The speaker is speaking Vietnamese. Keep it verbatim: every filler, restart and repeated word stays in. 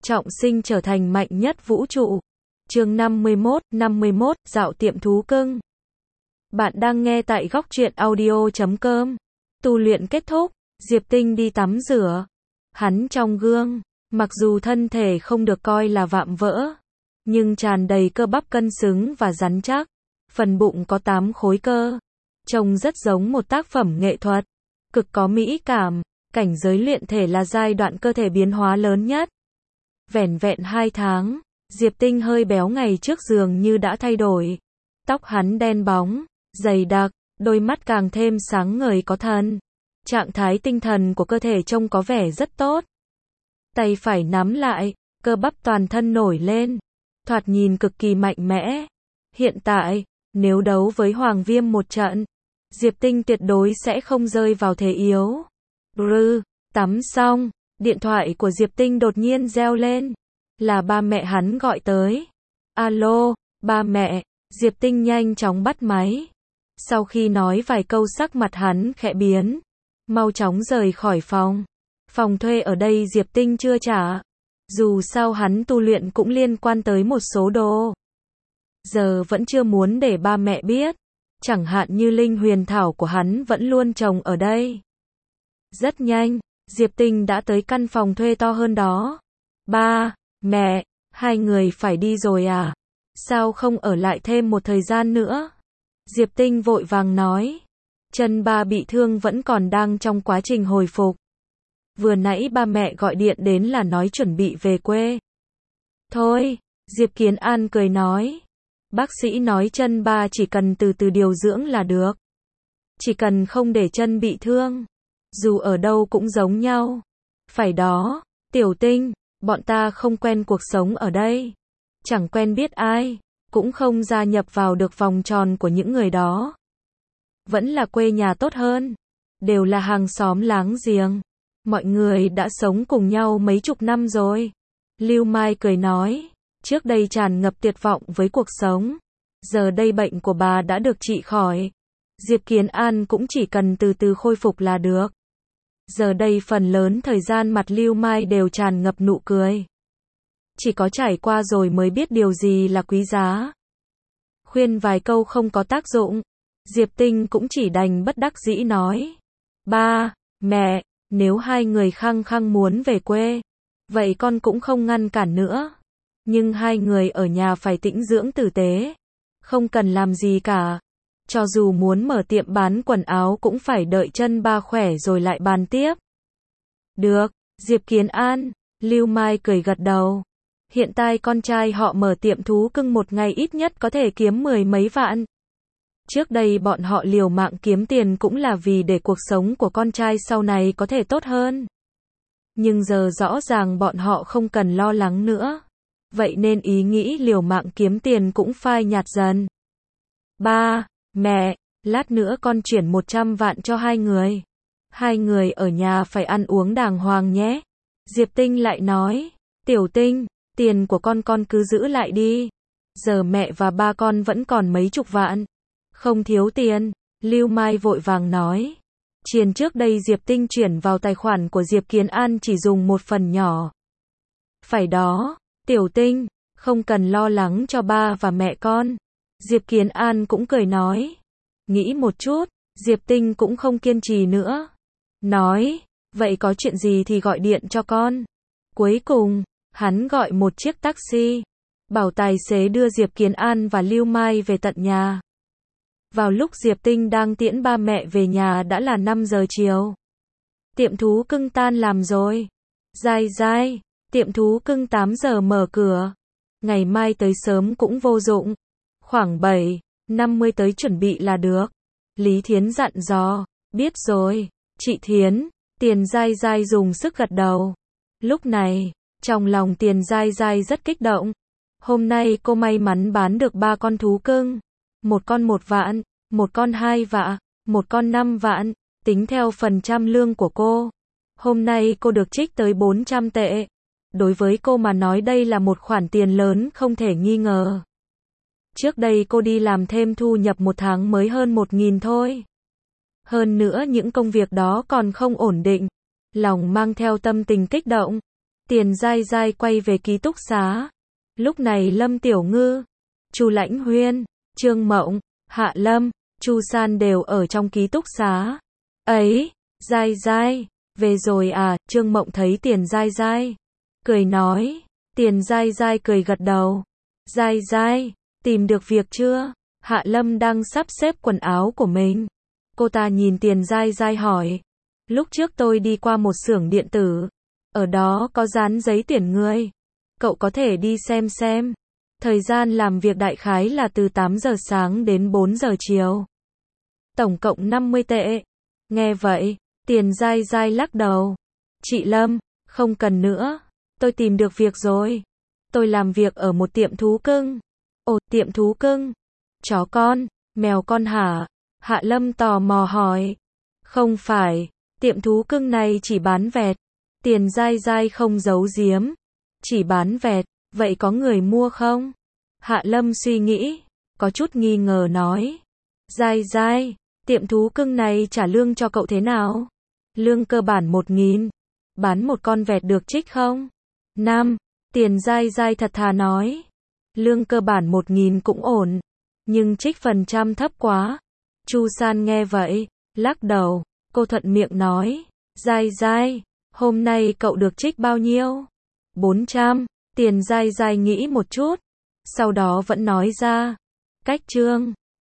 trọng sinh trở thành mạnh nhất vũ trụ. Chương năm mươi mốt, năm mươi mốt, dạo tiệm thú cưng. Bạn đang nghe tại góc truyện audio chấm com. Tu luyện kết thúc, Diệp Tinh đi tắm rửa. Hắn trong gương, mặc dù thân thể không được coi là vạm vỡ, nhưng tràn đầy cơ bắp cân xứng và rắn chắc. Phần bụng có tám khối cơ, trông rất giống một tác phẩm nghệ thuật, cực có mỹ cảm. Cảnh giới luyện thể là giai đoạn cơ thể biến hóa lớn nhất. Vẻn vẹn hai tháng, Diệp Tinh hơi béo ngày trước dường như đã thay đổi. Tóc hắn đen bóng, dày đặc, đôi mắt càng thêm sáng ngời có thần. Trạng thái tinh thần của cơ thể trông có vẻ rất tốt. Tay phải nắm lại, cơ bắp toàn thân nổi lên, thoạt nhìn cực kỳ mạnh mẽ. Hiện tại, nếu đấu với Hoàng Viêm một trận, Diệp Tinh tuyệt đối sẽ không rơi vào thế yếu. Rư, tắm xong, điện thoại của Diệp Tinh đột nhiên reo lên. Là ba mẹ hắn gọi tới. Alo, ba mẹ. Diệp Tinh nhanh chóng bắt máy. Sau khi nói vài câu sắc mặt hắn khẽ biến. Mau chóng rời khỏi phòng. Phòng thuê ở đây Diệp Tinh chưa trả. Dù sao hắn tu luyện cũng liên quan tới một số đồ. Giờ vẫn chưa muốn để ba mẹ biết. Chẳng hạn như linh huyền thảo của hắn vẫn luôn trồng ở đây. Rất nhanh, Diệp Tinh đã tới căn phòng thuê to hơn đó. Ba, mẹ, hai người phải đi rồi à? Sao không ở lại thêm một thời gian nữa? Diệp Tinh vội vàng nói. Chân ba bị thương vẫn còn đang trong quá trình hồi phục. Vừa nãy ba mẹ gọi điện đến là nói chuẩn bị về quê. Thôi, Diệp Kiến An cười nói. Bác sĩ nói chân ba chỉ cần từ từ điều dưỡng là được. Chỉ cần không để chân bị thương. Dù ở đâu cũng giống nhau. Phải đó, Tiểu Tinh, bọn ta không quen cuộc sống ở đây. Chẳng quen biết ai, cũng không gia nhập vào được vòng tròn của những người đó. Vẫn là quê nhà tốt hơn. Đều là hàng xóm láng giềng. Mọi người đã sống cùng nhau mấy chục năm rồi. Lưu Mai cười nói. Trước đây tràn ngập tuyệt vọng với cuộc sống. Giờ đây bệnh của bà đã được trị khỏi. Diệp Kiến An cũng chỉ cần từ từ khôi phục là được. Giờ đây phần lớn thời gian mặt Lưu Mai đều tràn ngập nụ cười. Chỉ có trải qua rồi mới biết điều gì là quý giá. Khuyên vài câu không có tác dụng. Diệp Tinh cũng chỉ đành bất đắc dĩ nói. Ba, mẹ, nếu hai người khăng khăng muốn về quê, vậy con cũng không ngăn cản nữa. Nhưng hai người ở nhà phải tĩnh dưỡng tử tế. Không cần làm gì cả. Cho dù muốn mở tiệm bán quần áo cũng phải đợi chân ba khỏe rồi lại bàn tiếp. Được, Diệp Kiến An, Lưu Mai cười gật đầu. Hiện tại con trai họ mở tiệm thú cưng một ngày ít nhất có thể kiếm mười mấy vạn. Trước đây bọn họ liều mạng kiếm tiền cũng là vì để cuộc sống của con trai sau này có thể tốt hơn. Nhưng giờ rõ ràng bọn họ không cần lo lắng nữa. Vậy nên ý nghĩ liều mạng kiếm tiền cũng phai nhạt dần. Ba, mẹ, lát nữa con chuyển một trăm vạn cho hai người. Hai người ở nhà phải ăn uống đàng hoàng nhé. Diệp Tinh lại nói. Tiểu Tinh, tiền của con con cứ giữ lại đi. Giờ mẹ và ba con vẫn còn mấy chục vạn. Không thiếu tiền, Lưu Mai vội vàng nói. Tiền trước đây Diệp Tinh chuyển vào tài khoản của Diệp Kiến An chỉ dùng một phần nhỏ. Phải đó, Tiểu Tinh, không cần lo lắng cho ba và mẹ con. Diệp Kiến An cũng cười nói. Nghĩ một chút, Diệp Tinh cũng không kiên trì nữa. Nói, vậy có chuyện gì thì gọi điện cho con. Cuối cùng, hắn gọi một chiếc taxi. Bảo tài xế đưa Diệp Kiến An và Lưu Mai về tận nhà. Vào lúc Diệp Tinh đang tiễn ba mẹ về nhà đã là năm giờ chiều. Tiệm thú cưng tan làm rồi. Dai dai, tiệm thú cưng tám giờ mở cửa. Ngày mai tới sớm cũng vô dụng. Khoảng bảy, năm mươi tới chuẩn bị là được. Lý Thiến dặn dò. Biết rồi, chị Thiến. Tiền Dai Dai dùng sức gật đầu. Lúc này, trong lòng Tiền Dai Dai rất kích động. Hôm nay cô may mắn bán được ba con thú cưng. Một con một vạn, một con hai vạn, một con năm vạn. Tính theo phần trăm lương của cô. Hôm nay cô được trích tới bốn trăm tệ. Đối với cô mà nói đây là một khoản tiền lớn không thể nghi ngờ. Trước đây cô đi làm thêm thu nhập một tháng mới hơn một nghìn thôi. Hơn nữa những công việc đó còn không ổn định. Lòng mang theo tâm tình kích động. Tiền Giai Giai quay về ký túc xá. Lúc này Lâm Tiểu Ngư, Chu Lãnh Huyên, Trương Mộng, Hạ Lâm, Chu San đều ở trong ký túc xá. Ấy, Giai Giai, về rồi à? Trương Mộng thấy Tiền Giai Giai, cười nói. Tiền Giai Giai cười gật đầu. Giai Giai, tìm được việc chưa? Hạ Lâm đang sắp xếp quần áo của mình. Cô ta nhìn Tiền Giai Giai hỏi. Lúc trước tôi đi qua một xưởng điện tử. Ở đó có dán giấy tuyển người. Cậu có thể đi xem xem. Thời gian làm việc đại khái là từ tám giờ sáng đến bốn giờ chiều. Tổng cộng năm mươi tệ. Nghe vậy, Tiền Giai Giai lắc đầu. Chị Lâm, không cần nữa. Tôi tìm được việc rồi. Tôi làm việc ở một tiệm thú cưng. Ồ, tiệm thú cưng? Chó con, mèo con hả? Hạ Lâm tò mò hỏi. Không phải, tiệm thú cưng này chỉ bán vẹt. Tiền Giai Giai không giấu giếm. Chỉ bán vẹt, vậy có người mua không? Hạ Lâm suy nghĩ, có chút nghi ngờ nói. Giai Giai, tiệm thú cưng này trả lương cho cậu thế nào? Lương cơ bản một nghìn. Bán một con vẹt được trích không? Năm. Tiền Giai Giai thật thà nói. Lương cơ bản một nghìn cũng ổn. Nhưng trích phần trăm thấp quá. Chu San nghe vậy, lắc đầu. Cô thuận miệng nói. Giai Giai, hôm nay cậu được trích bao nhiêu? bốn trăm. Tiền Giai Giai nghĩ một chút. Sau đó vẫn nói ra. Cách Trương.